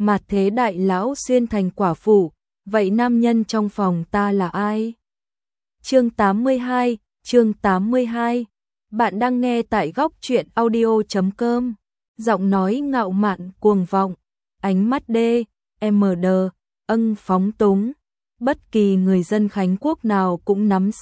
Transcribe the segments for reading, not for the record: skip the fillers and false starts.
mà thế đại lão xuyên thành quả phụ, vậy nam nhân trong phòng ta là ai? Chương 82. Bạn đang nghe tại góc truyện audio.com. Giọng nói ngạo mạn cuồng vọng, ánh mắt MD, phóng túng. Bất kỳ người dân Khánh Quốc nào cũng nắm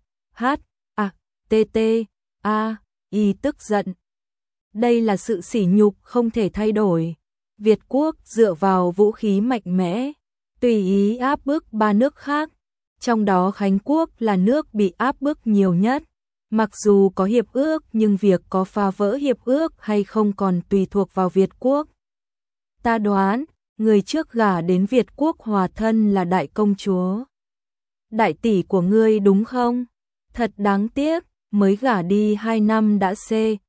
y tức giận. Đây là sự sỉ nhục không thể thay đổi. Việt Quốc dựa vào vũ khí mạnh mẽ, tùy ý áp bức 3 nước khác, trong đó Khánh Quốc là nước bị áp bức nhiều nhất. Mặc dù có hiệp ước nhưng việc có phá vỡ hiệp ước hay không còn tùy thuộc vào Việt Quốc. Ta đoán, người trước gả đến Việt Quốc hòa thân là đại công chúa. Đại tỷ của ngươi đúng không? Thật đáng tiếc, mới gả đi 2 năm đã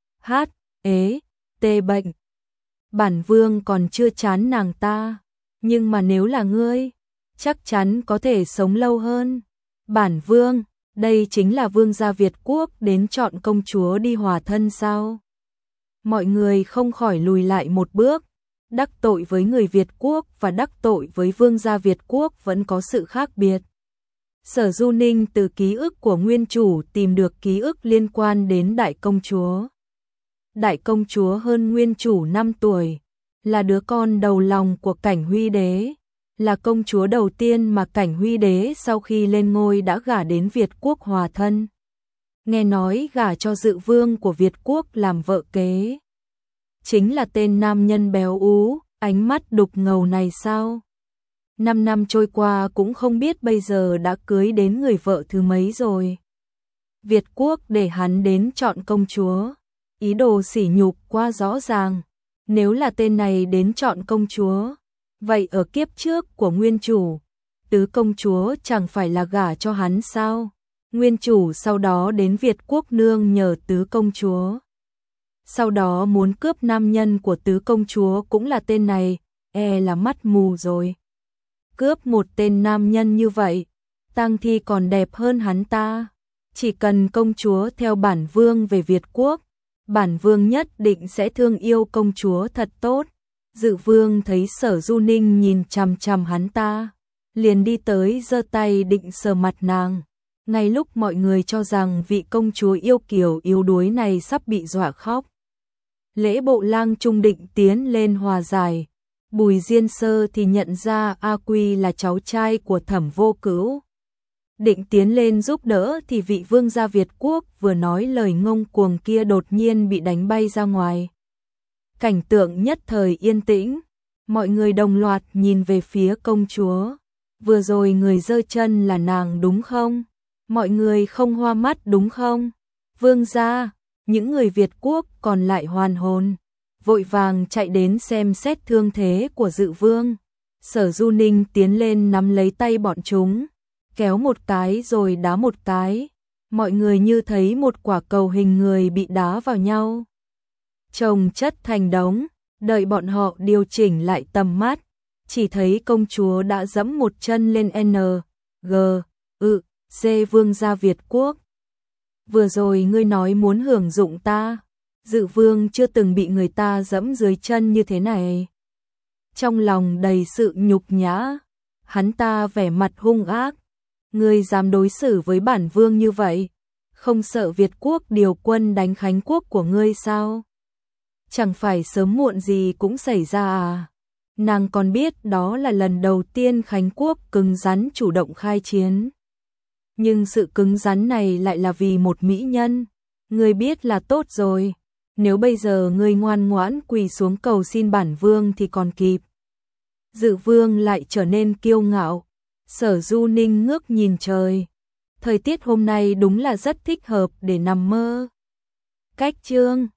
bệnh. Bản vương còn chưa chán nàng ta, nhưng mà nếu là ngươi, chắc chắn có thể sống lâu hơn. Bản vương, đây chính là vương gia Việt Quốc đến chọn công chúa đi hòa thân sao? Mọi người không khỏi lùi lại một bước, đắc tội với người Việt Quốc và đắc tội với vương gia Việt Quốc vẫn có sự khác biệt. Sở Du Ninh từ ký ức của nguyên chủ tìm được ký ức liên quan đến đại công chúa. Đại công chúa hơn nguyên chủ 5 tuổi, là đứa con đầu lòng của Cảnh Huy Đế, là công chúa đầu tiên mà Cảnh Huy Đế sau khi lên ngôi đã gả đến Việt Quốc hòa thân. Nghe nói gả cho dự vương của Việt Quốc làm vợ kế. Chính là tên nam nhân béo ú, ánh mắt đục ngầu này sao? 5 năm trôi qua cũng không biết bây giờ đã cưới đến người vợ thứ mấy rồi. Việt Quốc để hắn đến chọn công chúa. Ý đồ sỉ nhục quá rõ ràng. Nếu là tên này đến chọn công chúa, vậy ở kiếp trước của nguyên chủ, tứ công chúa chẳng phải là gả cho hắn sao? Nguyên chủ sau đó đến Việt Quốc nương nhờ tứ công chúa. Sau đó muốn cướp nam nhân của tứ công chúa cũng là tên này, là mắt mù rồi. Cướp một tên nam nhân như vậy, tang thi còn đẹp hơn hắn ta. Chỉ cần công chúa theo bản vương về Việt Quốc, bản vương nhất định sẽ thương yêu công chúa thật tốt. Dự vương thấy Sở Du Ninh nhìn chằm chằm hắn ta, liền đi tới giơ tay định sờ mặt nàng. Ngay lúc mọi người cho rằng vị công chúa yêu kiều yếu đuối này sắp bị dọa khóc, Lễ Bộ Lang Trung định tiến lên hòa giải. Bùi Diên Sơ thì nhận ra A Quy là cháu trai của Thẩm Vô Cữu. Định tiến lên giúp đỡ thì vị vương gia Việt Quốc vừa nói lời ngông cuồng kia đột nhiên bị đánh bay ra ngoài. Cảnh tượng nhất thời yên tĩnh, mọi người đồng loạt nhìn về phía công chúa. Vừa rồi người giơ chân là nàng đúng không? Mọi người không hoa mắt đúng không? Vương gia, những người Việt Quốc còn lại hoàn hồn, vội vàng chạy đến xem xét thương thế của dự vương. Sở Du Ninh tiến lên nắm lấy tay bọn chúng, kéo một cái rồi đá một cái. Mọi người như thấy một quả cầu hình người bị đá vào nhau, chồng chất thành đống. Đợi bọn họ điều chỉnh lại tầm mắt, chỉ thấy công chúa đã giẫm một chân lên C vương gia Việt Quốc. Vừa rồi ngươi nói muốn hưởng dụng ta, dự vương chưa từng bị người ta giẫm dưới chân như thế này. Trong lòng đầy sự nhục nhã, hắn ta vẻ mặt hung ác. Ngươi dám đối xử với bản vương như vậy, không sợ Việt Quốc điều quân đánh Khánh Quốc của ngươi sao? Chẳng phải sớm muộn gì cũng xảy ra à? Nàng còn biết đó là lần đầu tiên Khánh Quốc cứng rắn chủ động khai chiến. Nhưng sự cứng rắn này lại là vì một mỹ nhân. Ngươi biết là tốt rồi. Nếu bây giờ ngươi ngoan ngoãn quỳ xuống cầu xin bản vương thì còn kịp. Dự vương lại trở nên kiêu ngạo. Sở Du Ninh ngước nhìn trời. Thời tiết hôm nay đúng là rất thích hợp để nằm mơ. Cách chương